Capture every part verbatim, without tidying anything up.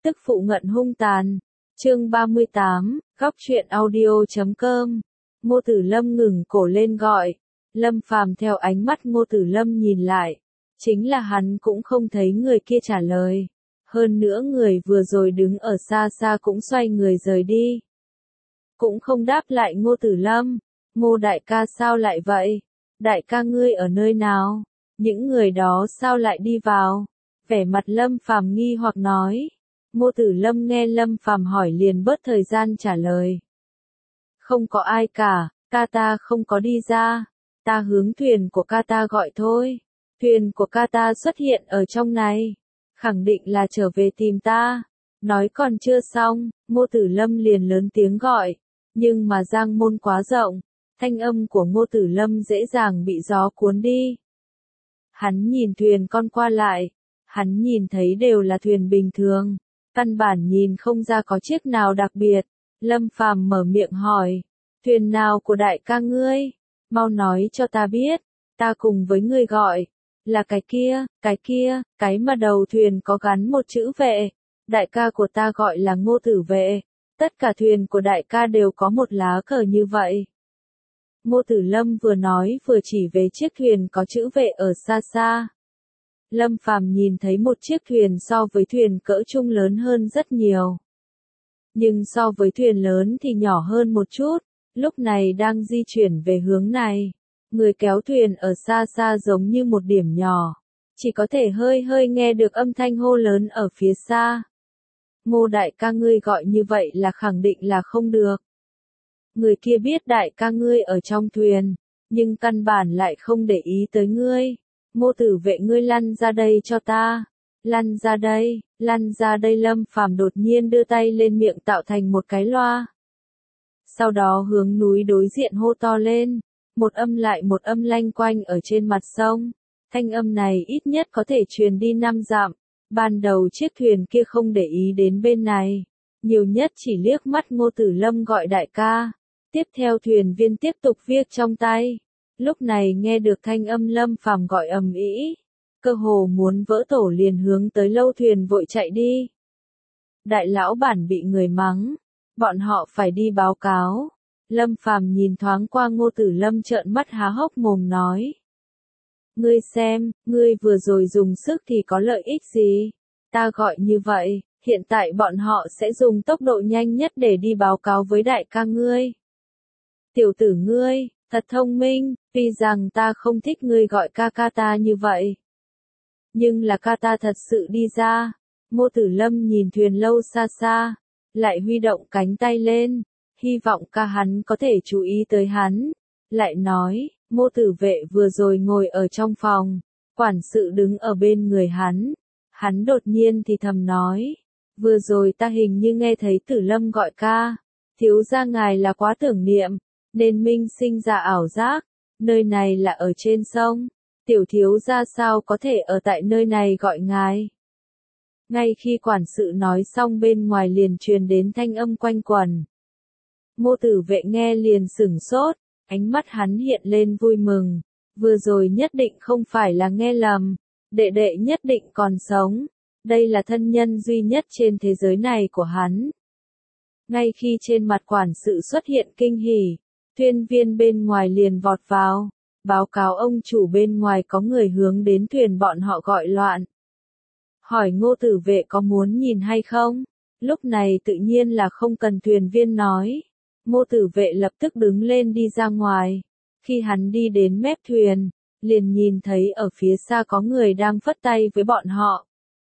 Tức phụ ngận hung tàn. Chương ba mươi tám, góc truyện audio chấm com. Ngô Tử Lâm ngừng cổ lên gọi. Lâm Phàm theo ánh mắt Ngô Tử Lâm nhìn lại. Chính là hắn cũng không thấy người kia trả lời. Hơn nữa người vừa rồi đứng ở xa xa cũng xoay người rời đi. Cũng không đáp lại Ngô Tử Lâm. Ngô đại ca sao lại vậy? Đại ca ngươi ở nơi nào? Những người đó sao lại đi vào? Vẻ mặt Lâm Phàm nghi hoặc nói. Ngô Tử Lâm nghe Lâm Phàm hỏi liền bớt thời gian trả lời. Không có ai cả, ca ta không có đi ra. Ta hướng thuyền của ca ta gọi thôi. Thuyền của ca ta xuất hiện ở trong này. Khẳng định là trở về tìm ta. Nói còn chưa xong, Ngô Tử Lâm liền lớn tiếng gọi. Nhưng mà giang môn quá rộng. Thanh âm của Ngô Tử Lâm dễ dàng bị gió cuốn đi. Hắn nhìn thuyền con qua lại. Hắn nhìn thấy đều là thuyền bình thường. Căn bản nhìn không ra có chiếc nào đặc biệt. Lâm Phàm mở miệng hỏi. Thuyền nào của đại ca ngươi? Mau nói cho ta biết. Ta cùng với ngươi gọi. Là cái kia, cái kia, cái mà đầu thuyền có gắn một chữ vệ. Đại ca của ta gọi là Ngô Tử Vệ. Tất cả thuyền của đại ca đều có một lá cờ như vậy. Ngô Tử Lâm vừa nói vừa chỉ về chiếc thuyền có chữ vệ ở xa xa. Lâm Phàm nhìn thấy một chiếc thuyền so với thuyền cỡ trung lớn hơn rất nhiều. Nhưng so với thuyền lớn thì nhỏ hơn một chút, lúc này đang di chuyển về hướng này. Người kéo thuyền ở xa xa giống như một điểm nhỏ, chỉ có thể hơi hơi nghe được âm thanh hô lớn ở phía xa. Ngô đại ca ngươi gọi như vậy là khẳng định là không được. Người kia biết đại ca ngươi ở trong thuyền, nhưng căn bản lại không để ý tới ngươi. Ngô Tử Vệ ngươi lăn ra đây cho ta. Lăn ra đây, lăn ra đây. Lâm Phàm đột nhiên đưa tay lên miệng tạo thành một cái loa. Sau đó hướng núi đối diện hô to lên. Một âm lại một âm lanh quanh ở trên mặt sông. Thanh âm này ít nhất có thể truyền đi năm dặm. Ban đầu chiếc thuyền kia không để ý đến bên này. Nhiều nhất chỉ liếc mắt Ngô Tử Lâm gọi đại ca. Tiếp theo thuyền viên tiếp tục viết trong tay. Lúc này nghe được thanh âm Lâm Phàm gọi ầm ĩ, cơ hồ muốn vỡ tổ liền hướng tới lâu thuyền vội chạy đi. Đại lão bản bị người mắng, bọn họ phải đi báo cáo. Lâm Phàm nhìn thoáng qua Ngô Tử Lâm trợn mắt há hốc mồm nói. Ngươi xem, ngươi vừa rồi dùng sức thì có lợi ích gì? Ta gọi như vậy, hiện tại bọn họ sẽ dùng tốc độ nhanh nhất để đi báo cáo với đại ca ngươi. Tiểu tử ngươi, thật thông minh, tuy rằng ta không thích ngươi gọi ca ca ta như vậy. Nhưng là ca ta thật sự đi ra. Ngô Tử Lâm nhìn thuyền lâu xa xa, lại huy động cánh tay lên, hy vọng ca hắn có thể chú ý tới hắn. Lại nói, Ngô Tử Vệ vừa rồi ngồi ở trong phòng, quản sự đứng ở bên người hắn. Hắn đột nhiên thì thầm nói, vừa rồi ta hình như nghe thấy Tử Lâm gọi ca, thiếu gia ngài là quá tưởng niệm, nên minh sinh ra ảo giác, nơi này là ở trên sông, tiểu thiếu gia sao có thể ở tại nơi này gọi ngài. Ngay khi quản sự nói xong bên ngoài liền truyền đến thanh âm quanh quẩn. Ngô Tử Vệ nghe liền sửng sốt, ánh mắt hắn hiện lên vui mừng, vừa rồi nhất định không phải là nghe lầm, đệ đệ nhất định còn sống, đây là thân nhân duy nhất trên thế giới này của hắn. Ngay khi trên mặt quản sự xuất hiện kinh hỉ, thuyền viên bên ngoài liền vọt vào, báo cáo ông chủ bên ngoài có người hướng đến thuyền bọn họ gọi loạn. Hỏi Ngô Tử Vệ có muốn nhìn hay không? Lúc này tự nhiên là không cần thuyền viên nói. Ngô Tử Vệ lập tức đứng lên đi ra ngoài. Khi hắn đi đến mép thuyền, liền nhìn thấy ở phía xa có người đang phất tay với bọn họ.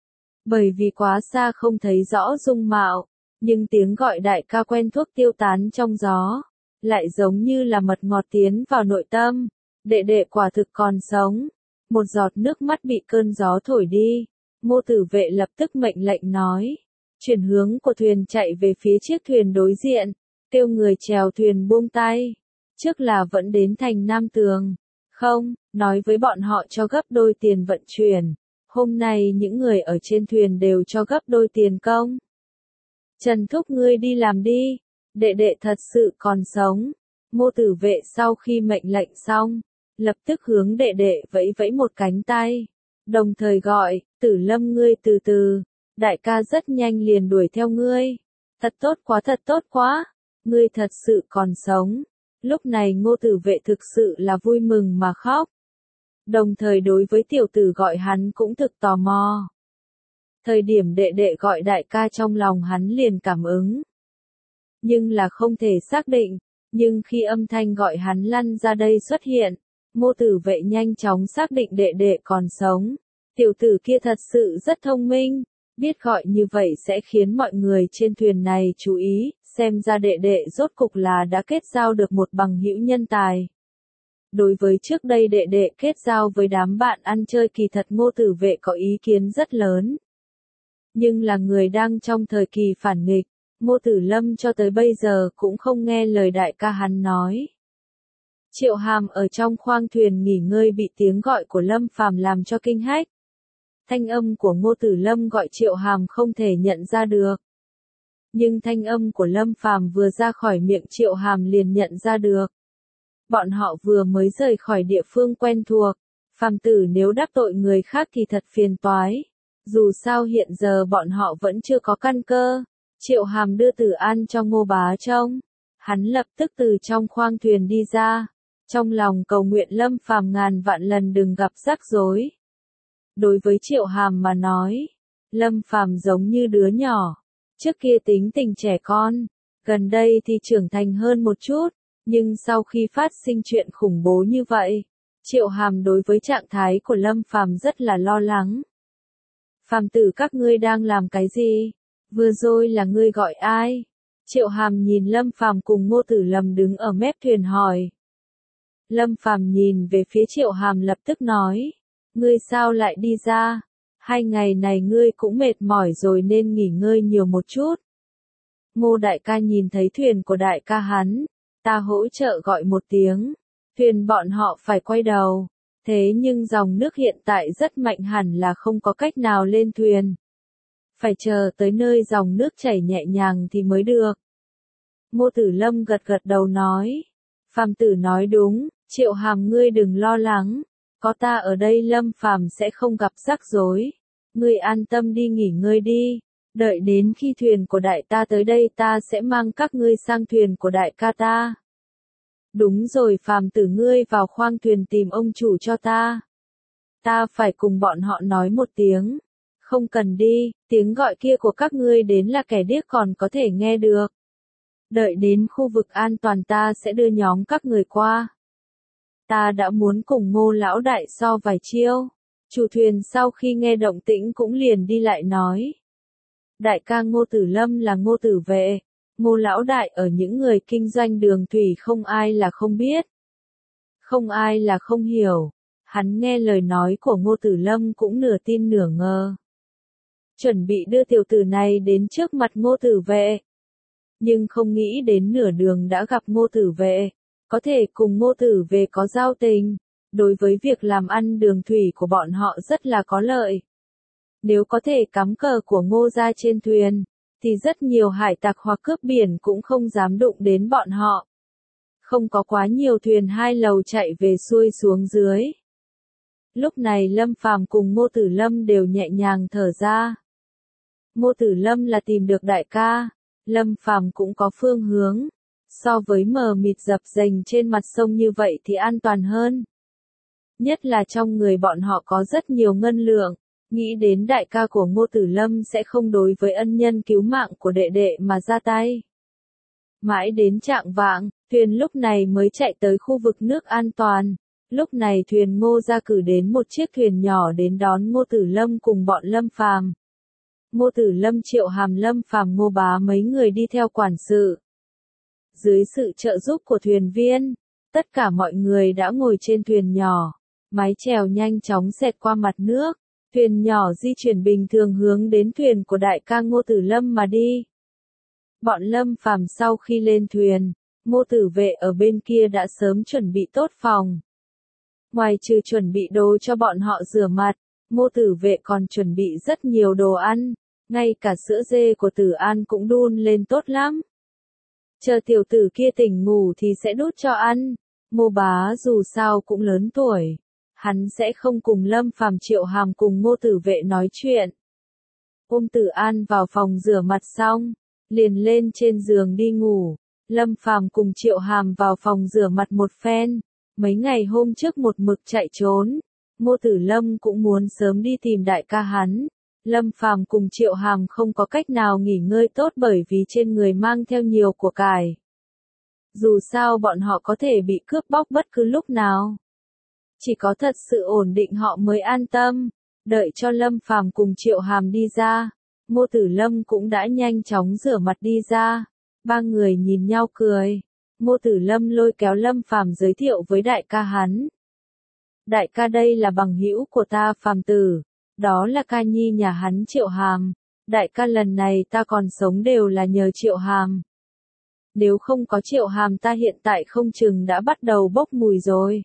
Bởi vì quá xa không thấy rõ dung mạo, nhưng tiếng gọi đại ca quen thuộc tiêu tán trong gió, lại giống như là mật ngọt tiến vào nội tâm. Đệ đệ quả thực còn sống. Một giọt nước mắt bị cơn gió thổi đi. Ngô Tử Vệ lập tức mệnh lệnh nói, chuyển hướng của thuyền chạy về phía chiếc thuyền đối diện, kêu người chèo thuyền buông tay. Trước là vẫn đến thành Nam Tường. Không, nói với bọn họ cho gấp đôi tiền vận chuyển. Hôm nay những người ở trên thuyền đều cho gấp đôi tiền công. Trần thúc ngươi đi làm đi. Đệ đệ thật sự còn sống. Ngô Tử Vệ sau khi mệnh lệnh xong, lập tức hướng đệ đệ vẫy vẫy một cánh tay. Đồng thời gọi, Tử Lâm ngươi từ từ. đại ca rất nhanh liền đuổi theo ngươi. Thật tốt quá, thật tốt quá, ngươi thật sự còn sống. Lúc này Ngô Tử Vệ thực sự là vui mừng mà khóc. Đồng thời đối với tiểu tử gọi hắn cũng thực tò mò. Thời điểm đệ đệ gọi đại ca trong lòng hắn liền cảm ứng. Nhưng là không thể xác định, nhưng khi âm thanh gọi hắn lăn ra đây xuất hiện, Ngô Tử Vệ nhanh chóng xác định đệ đệ còn sống. Tiểu tử kia thật sự rất thông minh, biết gọi như vậy sẽ khiến mọi người trên thuyền này chú ý, xem ra đệ đệ rốt cục là đã kết giao được một bằng hữu nhân tài. Đối với trước đây đệ đệ kết giao với đám bạn ăn chơi kỳ thật Ngô Tử Vệ có ý kiến rất lớn. Nhưng là người đang trong thời kỳ phản nghịch, Ngô Tử Lâm cho tới bây giờ cũng không nghe lời đại ca hắn nói. Triệu Hàm ở trong khoang thuyền nghỉ ngơi bị tiếng gọi của Lâm Phàm làm cho kinh hách. Thanh âm của Ngô Tử Lâm gọi Triệu Hàm không thể nhận ra được. Nhưng thanh âm của Lâm Phàm vừa ra khỏi miệng Triệu Hàm liền nhận ra được. Bọn họ vừa mới rời khỏi địa phương quen thuộc, phàm tử nếu đắc tội người khác thì thật phiền toái. Dù sao hiện giờ bọn họ vẫn chưa có căn cơ. Triệu Hàm đưa Tử An cho Ngô Bá trông. Hắn lập tức từ trong khoang thuyền đi ra, trong lòng cầu nguyện Lâm Phàm ngàn vạn lần đừng gặp rắc rối. Đối với Triệu Hàm mà nói, Lâm Phàm giống như đứa nhỏ, trước kia tính tình trẻ con, gần đây thì trưởng thành hơn một chút, nhưng sau khi phát sinh chuyện khủng bố như vậy, Triệu Hàm đối với trạng thái của Lâm Phàm rất là lo lắng. Phàm tử các ngươi đang làm cái gì? Vừa rồi là ngươi gọi ai? Triệu Hàm nhìn Lâm Phàm cùng Ngô Tử Lâm đứng ở mép thuyền hỏi. Lâm Phàm nhìn về phía Triệu Hàm lập tức nói, ngươi sao lại đi ra? Hai ngày này ngươi cũng mệt mỏi rồi nên nghỉ ngơi nhiều một chút. Ngô đại ca nhìn thấy thuyền của đại ca hắn, ta hỗ trợ gọi một tiếng, thuyền bọn họ phải quay đầu, thế nhưng dòng nước hiện tại rất mạnh hẳn là không có cách nào lên thuyền. Phải chờ tới nơi dòng nước chảy nhẹ nhàng thì mới được. Ngô Tử Lâm gật gật đầu nói, Phàm tử nói đúng, Triệu Hàm ngươi đừng lo lắng, có ta ở đây Lâm Phàm sẽ không gặp rắc rối. Ngươi an tâm đi nghỉ ngơi đi, đợi đến khi thuyền của đại ta tới đây ta sẽ mang các ngươi sang thuyền của đại ca ta. Đúng rồi Phàm tử ngươi vào khoang thuyền tìm ông chủ cho ta. Ta phải cùng bọn họ nói một tiếng. Không cần đi, tiếng gọi kia của các ngươi đến là kẻ điếc còn có thể nghe được. Đợi đến khu vực an toàn ta sẽ đưa nhóm các người qua. Ta đã muốn cùng Ngô lão đại so vài chiêu. Chủ thuyền sau khi nghe động tĩnh cũng liền đi lại nói. Đại ca Ngô Tử Lâm là Ngô Tử Vệ. Ngô lão đại ở những người kinh doanh đường thủy không ai là không biết. Không ai là không hiểu. Hắn nghe lời nói của Ngô Tử Lâm cũng nửa tin nửa ngờ. Chuẩn bị đưa tiểu tử này đến trước mặt Ngô Tử Vệ. Nhưng không nghĩ đến nửa đường đã gặp Ngô Tử Vệ. Có thể cùng Ngô Tử Vệ có giao tình. Đối với việc làm ăn đường thủy của bọn họ rất là có lợi. Nếu có thể cắm cờ của Ngô ra trên thuyền, thì rất nhiều hải tặc hoặc cướp biển cũng không dám đụng đến bọn họ. Không có quá nhiều thuyền hai lầu chạy về xuôi xuống dưới. Lúc này Lâm Phàm cùng Ngô Tử Lâm đều nhẹ nhàng thở ra. Ngô Tử Lâm là tìm được đại ca, Lâm Phàm cũng có phương hướng. So với mờ mịt dập dềnh trên mặt sông như vậy thì an toàn hơn. Nhất là trong người bọn họ có rất nhiều ngân lượng, nghĩ đến đại ca của Ngô Tử Lâm sẽ không đối với ân nhân cứu mạng của đệ đệ mà ra tay. Mãi đến trạng vạng, thuyền lúc này mới chạy tới khu vực nước an toàn. Lúc này thuyền Ngô ra cử đến một chiếc thuyền nhỏ đến đón Ngô Tử Lâm cùng bọn Lâm Phàm. Ngô Tử Lâm Triệu Hàm Lâm Phàm Ngô Bá mấy người đi theo quản sự. Dưới sự trợ giúp của thuyền viên, tất cả mọi người đã ngồi trên thuyền nhỏ. Mái chèo nhanh chóng xẹt qua mặt nước, thuyền nhỏ di chuyển bình thường hướng đến thuyền của đại ca Ngô Tử Lâm mà đi. Bọn Lâm Phàm sau khi lên thuyền, Ngô Tử Vệ ở bên kia đã sớm chuẩn bị tốt phòng. Ngoài trừ chuẩn bị đồ cho bọn họ rửa mặt, Ngô Tử Vệ còn chuẩn bị rất nhiều đồ ăn, ngay cả sữa dê của Tử An cũng đun lên tốt lắm. Chờ tiểu tử kia tỉnh ngủ thì sẽ đút cho ăn. Ngô Bá dù sao cũng lớn tuổi, hắn sẽ không cùng Lâm Phàm Triệu Hàm cùng Ngô Tử Vệ nói chuyện. ôm Tử An vào phòng rửa mặt xong, liền lên trên giường đi ngủ. Lâm Phàm cùng Triệu Hàm vào phòng rửa mặt một phen, mấy ngày hôm trước một mực chạy trốn, Ngô Tử Lâm cũng muốn sớm đi tìm đại ca hắn. Lâm Phàm cùng Triệu Hàm không có cách nào nghỉ ngơi tốt bởi vì trên người mang theo nhiều của cải. Dù sao bọn họ có thể bị cướp bóc bất cứ lúc nào. Chỉ có thật sự ổn định họ mới an tâm. Đợi cho Lâm Phàm cùng Triệu Hàm đi ra, Ngô Tử Lâm cũng đã nhanh chóng rửa mặt đi ra. Ba người nhìn nhau cười. Ngô Tử Lâm lôi kéo Lâm Phàm giới thiệu với đại ca hắn. Đại ca đây là bằng hữu của ta Phàm tử, đó là ca nhi nhà hắn Triệu Hàm. Đại ca lần này ta còn sống đều là nhờ Triệu Hàm. Nếu không có Triệu Hàm ta hiện tại không chừng đã bắt đầu bốc mùi rồi.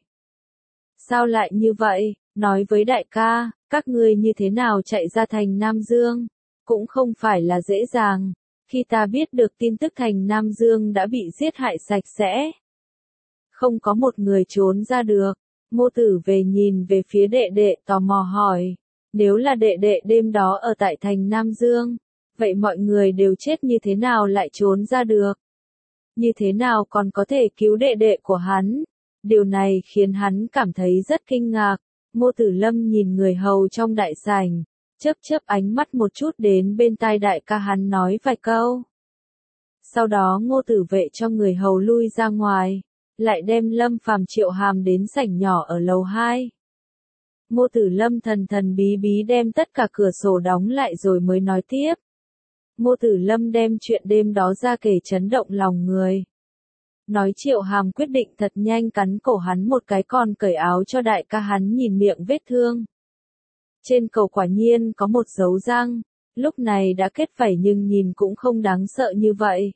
Sao lại như vậy, nói với đại ca, các ngươi như thế nào chạy ra thành Nam Dương, cũng không phải là dễ dàng. Khi ta biết được tin tức thành Nam Dương đã bị giết hại sạch sẽ, không có một người trốn ra được. Ngô Tử về nhìn về phía đệ đệ tò mò hỏi, nếu là đệ đệ đêm đó ở tại thành Nam Dương, vậy mọi người đều chết như thế nào lại trốn ra được? Như thế nào còn có thể cứu đệ đệ của hắn? Điều này khiến hắn cảm thấy rất kinh ngạc. Ngô Tử Lâm nhìn người hầu trong đại sảnh, chớp chớp ánh mắt một chút đến bên tai đại ca hắn nói vài câu. Sau đó Ngô Tử Vệ cho người hầu lui ra ngoài, lại đem Lâm Phàm Triệu Hàm đến sảnh nhỏ ở lầu hai. Ngô Tử Lâm thần thần bí bí đem tất cả cửa sổ đóng lại rồi mới nói tiếp. Ngô Tử Lâm đem chuyện đêm đó ra kể chấn động lòng người. Nói Triệu Hàm quyết định thật nhanh cắn cổ hắn một cái còn cởi áo cho đại ca hắn nhìn miệng vết thương. Trên cổ quả nhiên có một dấu răng, lúc này đã kết vảy nhưng nhìn cũng không đáng sợ như vậy.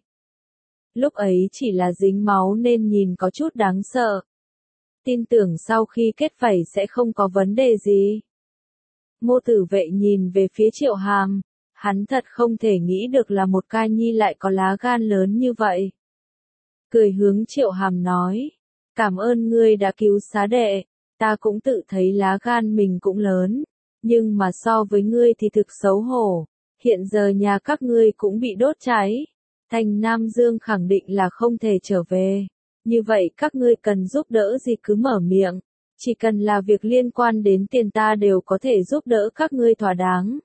Lúc ấy chỉ là dính máu nên nhìn có chút đáng sợ. Tin tưởng sau khi kết vảy sẽ không có vấn đề gì. Ngô Tử Vệ nhìn về phía Triệu Hàm, hắn thật không thể nghĩ được là một ca nhi lại có lá gan lớn như vậy. Cười hướng Triệu Hàm nói, cảm ơn ngươi đã cứu xá đệ, ta cũng tự thấy lá gan mình cũng lớn, nhưng mà so với ngươi thì thực xấu hổ, hiện giờ nhà các ngươi cũng bị đốt cháy, thành Nam Dương khẳng định là không thể trở về, như vậy các ngươi cần giúp đỡ gì cứ mở miệng, chỉ cần là việc liên quan đến tiền ta đều có thể giúp đỡ các ngươi thỏa đáng.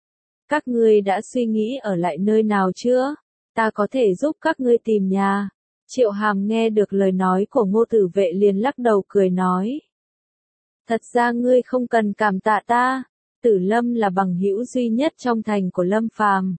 Các ngươi đã suy nghĩ ở lại nơi nào chưa? Ta có thể giúp các ngươi tìm nhà. Triệu Hàm nghe được lời nói của Ngô Tử Vệ liền lắc đầu cười nói. Thật ra ngươi không cần cảm tạ ta, Tử Lâm là bằng hữu duy nhất trong thành của Lâm Phàm.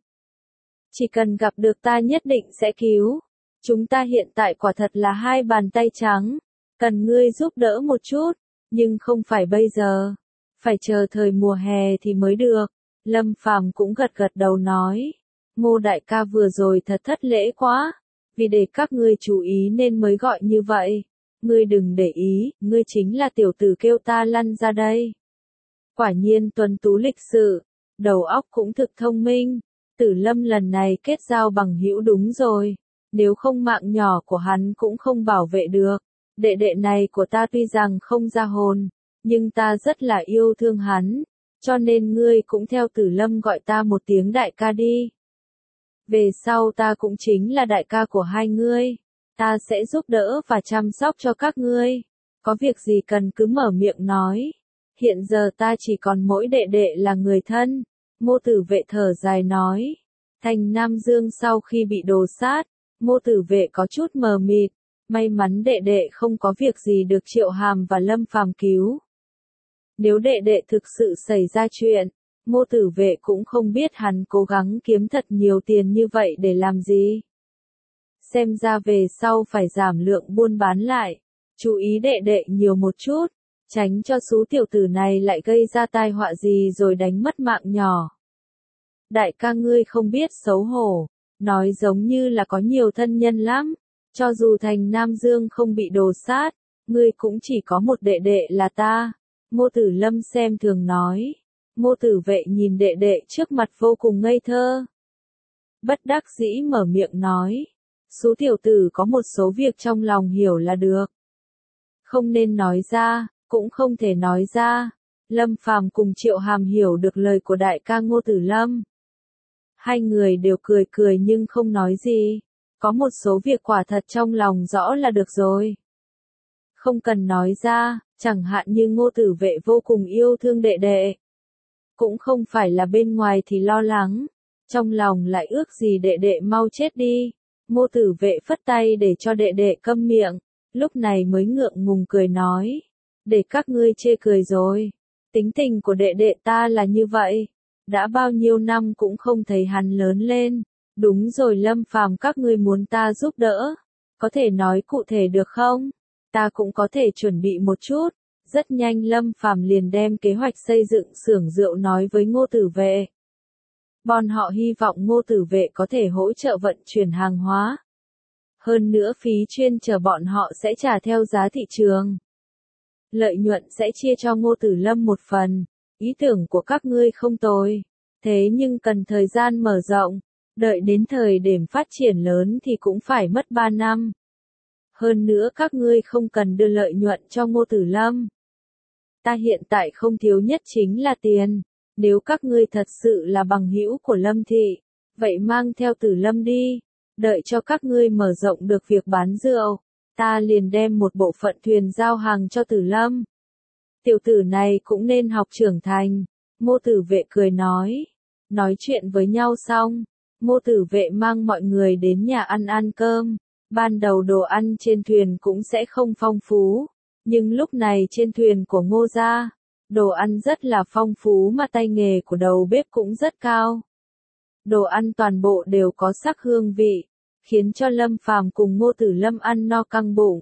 Chỉ cần gặp được ta nhất định sẽ cứu. Chúng ta hiện tại quả thật là hai bàn tay trắng, cần ngươi giúp đỡ một chút, nhưng không phải bây giờ, phải chờ thời mùa hè thì mới được. Lâm Phàm cũng gật gật đầu nói, Ngô đại ca vừa rồi thật thất lễ quá, vì để các ngươi chú ý nên mới gọi như vậy. Ngươi đừng để ý, ngươi chính là tiểu tử kêu ta lăn ra đây. Quả nhiên tuấn tú lịch sự, đầu óc cũng thực thông minh. Tử Lâm lần này kết giao bằng hữu đúng rồi, nếu không mạng nhỏ của hắn cũng không bảo vệ được. Đệ đệ này của ta tuy rằng không ra hồn, nhưng ta rất là yêu thương hắn, cho nên ngươi cũng theo Tử Lâm gọi ta một tiếng đại ca đi. Về sau ta cũng chính là đại ca của hai ngươi, ta sẽ giúp đỡ và chăm sóc cho các ngươi, có việc gì cần cứ mở miệng nói. Hiện giờ ta chỉ còn mỗi đệ đệ là người thân. Ngô Tử Vệ thở dài nói. Thành Nam Dương sau khi bị đồ sát, Ngô Tử Vệ có chút mờ mịt, may mắn đệ đệ không có việc gì được Triệu Hàm và Lâm Phàm cứu. Nếu đệ đệ thực sự xảy ra chuyện, Ngô Tử Vệ cũng không biết hắn cố gắng kiếm thật nhiều tiền như vậy để làm gì. Xem ra về sau phải giảm lượng buôn bán lại, chú ý đệ đệ nhiều một chút, tránh cho số tiểu tử này lại gây ra tai họa gì rồi đánh mất mạng nhỏ. Đại ca ngươi không biết xấu hổ, nói giống như là có nhiều thân nhân lắm, cho dù thành Nam Dương không bị đồ sát, ngươi cũng chỉ có một đệ đệ là ta. Ngô Tử Lâm xem thường nói. Ngô Tử Vệ nhìn đệ đệ trước mặt vô cùng ngây thơ. Bất đắc dĩ mở miệng nói. Số tiểu tử có một số việc trong lòng hiểu là được. Không nên nói ra, cũng không thể nói ra. Lâm Phàm cùng Triệu Hàm hiểu được lời của đại ca Ngô Tử Lâm. Hai người đều cười cười nhưng không nói gì. Có một số việc quả thật trong lòng rõ là được rồi. Không cần nói ra, chẳng hạn như Ngô Tử Vệ vô cùng yêu thương đệ đệ. Cũng không phải là bên ngoài thì lo lắng, trong lòng lại ước gì đệ đệ mau chết đi. Ngô Tử Vệ phất tay để cho đệ đệ câm miệng, lúc này mới ngượng ngùng cười nói. Để các ngươi chê cười rồi. Tính tình của đệ đệ ta là như vậy. Đã bao nhiêu năm cũng không thấy hắn lớn lên. Đúng rồi Lâm Phàm, các ngươi muốn ta giúp đỡ. Có thể nói cụ thể được không? Ta cũng có thể chuẩn bị một chút. Rất nhanh Lâm Phàm liền đem kế hoạch xây dựng xưởng rượu nói với Ngô Tử Vệ. Bọn họ hy vọng Ngô Tử Vệ có thể hỗ trợ vận chuyển hàng hóa. Hơn nữa phí chuyên chở bọn họ sẽ trả theo giá thị trường. Lợi nhuận sẽ chia cho Ngô Tử Lâm một phần. Ý tưởng của các ngươi không tồi. Thế nhưng cần thời gian mở rộng. Đợi đến thời điểm phát triển lớn thì cũng phải mất ba năm. Hơn nữa các ngươi không cần đưa lợi nhuận cho Ngô Tử Lâm. Ta hiện tại không thiếu nhất chính là tiền. Nếu các ngươi thật sự là bằng hữu của Lâm Thị, vậy mang theo Tử Lâm đi. Đợi cho các ngươi mở rộng được việc bán rượu, ta liền đem một bộ phận thuyền giao hàng cho Tử Lâm. Tiểu tử này cũng nên học trưởng thành. Ngô Tử Vệ cười nói. Nói chuyện với nhau xong, Ngô Tử Vệ mang mọi người đến nhà ăn ăn cơm. Ban đầu đồ ăn trên thuyền cũng sẽ không phong phú, nhưng lúc này trên thuyền của Ngô gia, đồ ăn rất là phong phú mà tay nghề của đầu bếp cũng rất cao. Đồ ăn toàn bộ đều có sắc hương vị, khiến cho Lâm Phàm cùng Ngô Tử Lâm ăn no căng bụng.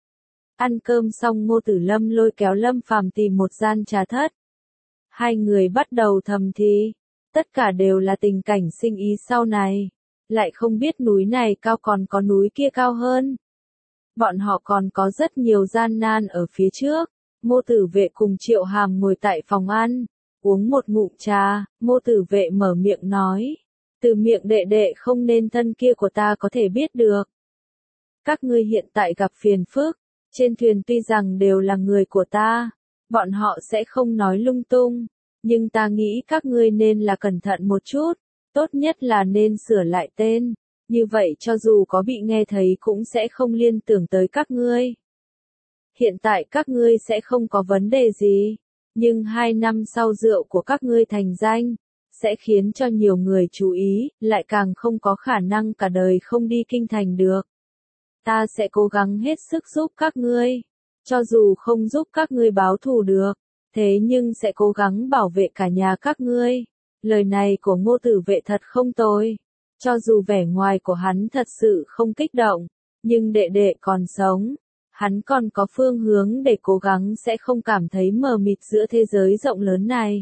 Ăn cơm xong Ngô Tử Lâm lôi kéo Lâm Phàm tìm một gian trà thất. Hai người bắt đầu thầm thì, tất cả đều là tình cảnh sinh ý sau này. Lại không biết núi này cao còn có núi kia cao hơn. Bọn họ còn có rất nhiều gian nan ở phía trước. Ngô Tử Vệ cùng Triệu Hàm ngồi tại phòng ăn, uống một ngụm trà, Ngô Tử Vệ mở miệng nói. Từ miệng đệ đệ không nên thân kia của ta có thể biết được. Các ngươi hiện tại gặp phiền phức, trên thuyền tuy rằng đều là người của ta, bọn họ sẽ không nói lung tung, nhưng ta nghĩ các ngươi nên là cẩn thận một chút. Tốt nhất là nên sửa lại tên, như vậy cho dù có bị nghe thấy cũng sẽ không liên tưởng tới các ngươi. Hiện tại các ngươi sẽ không có vấn đề gì, nhưng hai năm sau rượu của các ngươi thành danh, sẽ khiến cho nhiều người chú ý, lại càng không có khả năng cả đời không đi kinh thành được. Ta sẽ cố gắng hết sức giúp các ngươi, cho dù không giúp các ngươi báo thù được, thế nhưng sẽ cố gắng bảo vệ cả nhà các ngươi. Lời này của Ngô Tử Vệ thật không tồi. Cho dù vẻ ngoài của hắn thật sự không kích động, nhưng đệ đệ còn sống, hắn còn có phương hướng để cố gắng sẽ không cảm thấy mờ mịt giữa thế giới rộng lớn này.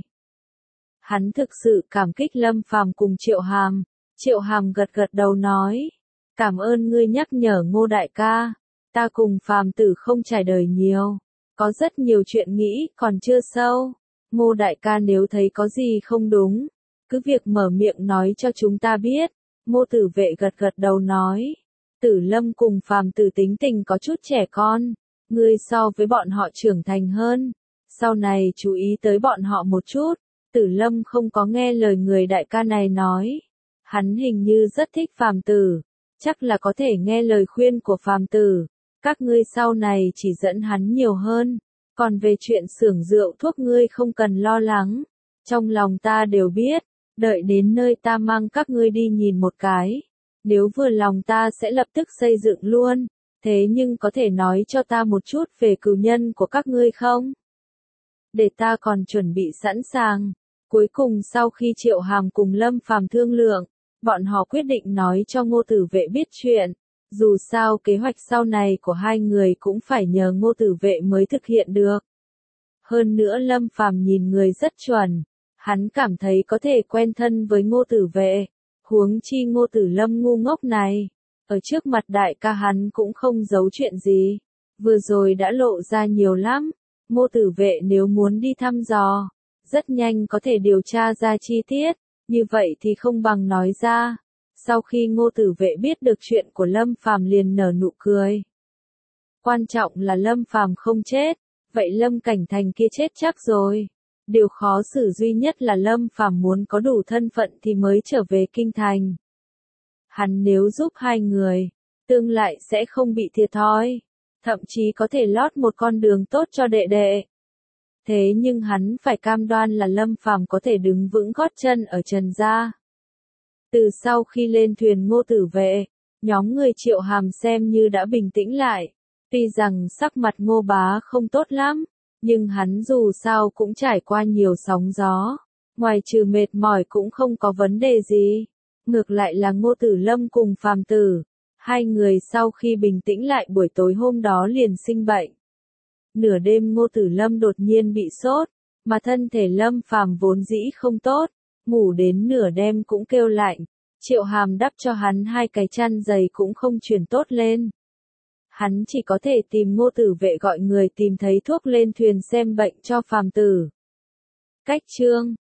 Hắn thực sự cảm kích Lâm Phàm cùng Triệu Hàm. Triệu Hàm gật gật đầu nói. Cảm ơn ngươi nhắc nhở Ngô đại ca. Ta cùng Phàm tử không trải đời nhiều. Có rất nhiều chuyện nghĩ còn chưa sâu. Ngô đại ca nếu thấy có gì không đúng, cứ việc mở miệng nói cho chúng ta biết. Ngô Tử Vệ gật gật đầu nói. Tử Lâm cùng Phàm tử tính tình có chút trẻ con. Ngươi so với bọn họ trưởng thành hơn. Sau này chú ý tới bọn họ một chút. Tử Lâm không có nghe lời người đại ca này nói. Hắn hình như rất thích Phàm tử. Chắc là có thể nghe lời khuyên của Phàm tử. Các ngươi sau này chỉ dẫn hắn nhiều hơn. Còn về chuyện xưởng rượu thuốc ngươi không cần lo lắng. Trong lòng ta đều biết. Đợi đến nơi ta mang các ngươi đi nhìn một cái. Nếu vừa lòng ta sẽ lập tức xây dựng luôn. Thế nhưng có thể nói cho ta một chút về cừu nhân của các ngươi không? Để ta còn chuẩn bị sẵn sàng. Cuối cùng sau khi Triệu Hàm cùng Lâm Phàm thương lượng, bọn họ quyết định nói cho Ngô Tử Vệ biết chuyện. Dù sao kế hoạch sau này của hai người cũng phải nhờ Ngô Tử Vệ mới thực hiện được. Hơn nữa Lâm Phàm nhìn người rất chuẩn. Hắn cảm thấy có thể quen thân với Ngô Tử Vệ. Huống chi Ngô Tử Lâm ngu ngốc này. Ở trước mặt đại ca hắn cũng không giấu chuyện gì. Vừa rồi đã lộ ra nhiều lắm. Ngô Tử Vệ nếu muốn đi thăm dò, rất nhanh có thể điều tra ra chi tiết. Như vậy thì không bằng nói ra. Sau khi Ngô Tử Vệ biết được chuyện của Lâm Phàm liền nở nụ cười. Quan trọng là Lâm Phàm không chết. Vậy Lâm Cảnh Thành kia chết chắc rồi. Điều khó xử duy nhất là Lâm Phàm muốn có đủ thân phận thì mới trở về kinh thành. Hắn nếu giúp hai người, tương lại sẽ không bị thiệt thòi, thậm chí có thể lót một con đường tốt cho đệ đệ. Thế nhưng hắn phải cam đoan là Lâm Phàm có thể đứng vững gót chân ở Trần gia. Từ sau khi lên thuyền Ngô Tử Vệ, nhóm người Triệu Hàm xem như đã bình tĩnh lại. Tuy rằng sắc mặt Ngô Bá không tốt lắm, nhưng hắn dù sao cũng trải qua nhiều sóng gió. Ngoài trừ mệt mỏi cũng không có vấn đề gì. Ngược lại là Ngô Tử Lâm cùng Phàm Tử. Hai người sau khi bình tĩnh lại buổi tối hôm đó liền sinh bệnh. Nửa đêm Ngô Tử Lâm đột nhiên bị sốt, mà thân thể Lâm Phàm vốn dĩ không tốt, ngủ đến nửa đêm cũng kêu lạnh. Triệu Hàm đắp cho hắn hai cái chăn dày cũng không chuyển tốt lên. Hắn chỉ có thể tìm Ngô Tử Vệ gọi người tìm thấy thuốc lên thuyền xem bệnh cho Phàm Tử. Cách chương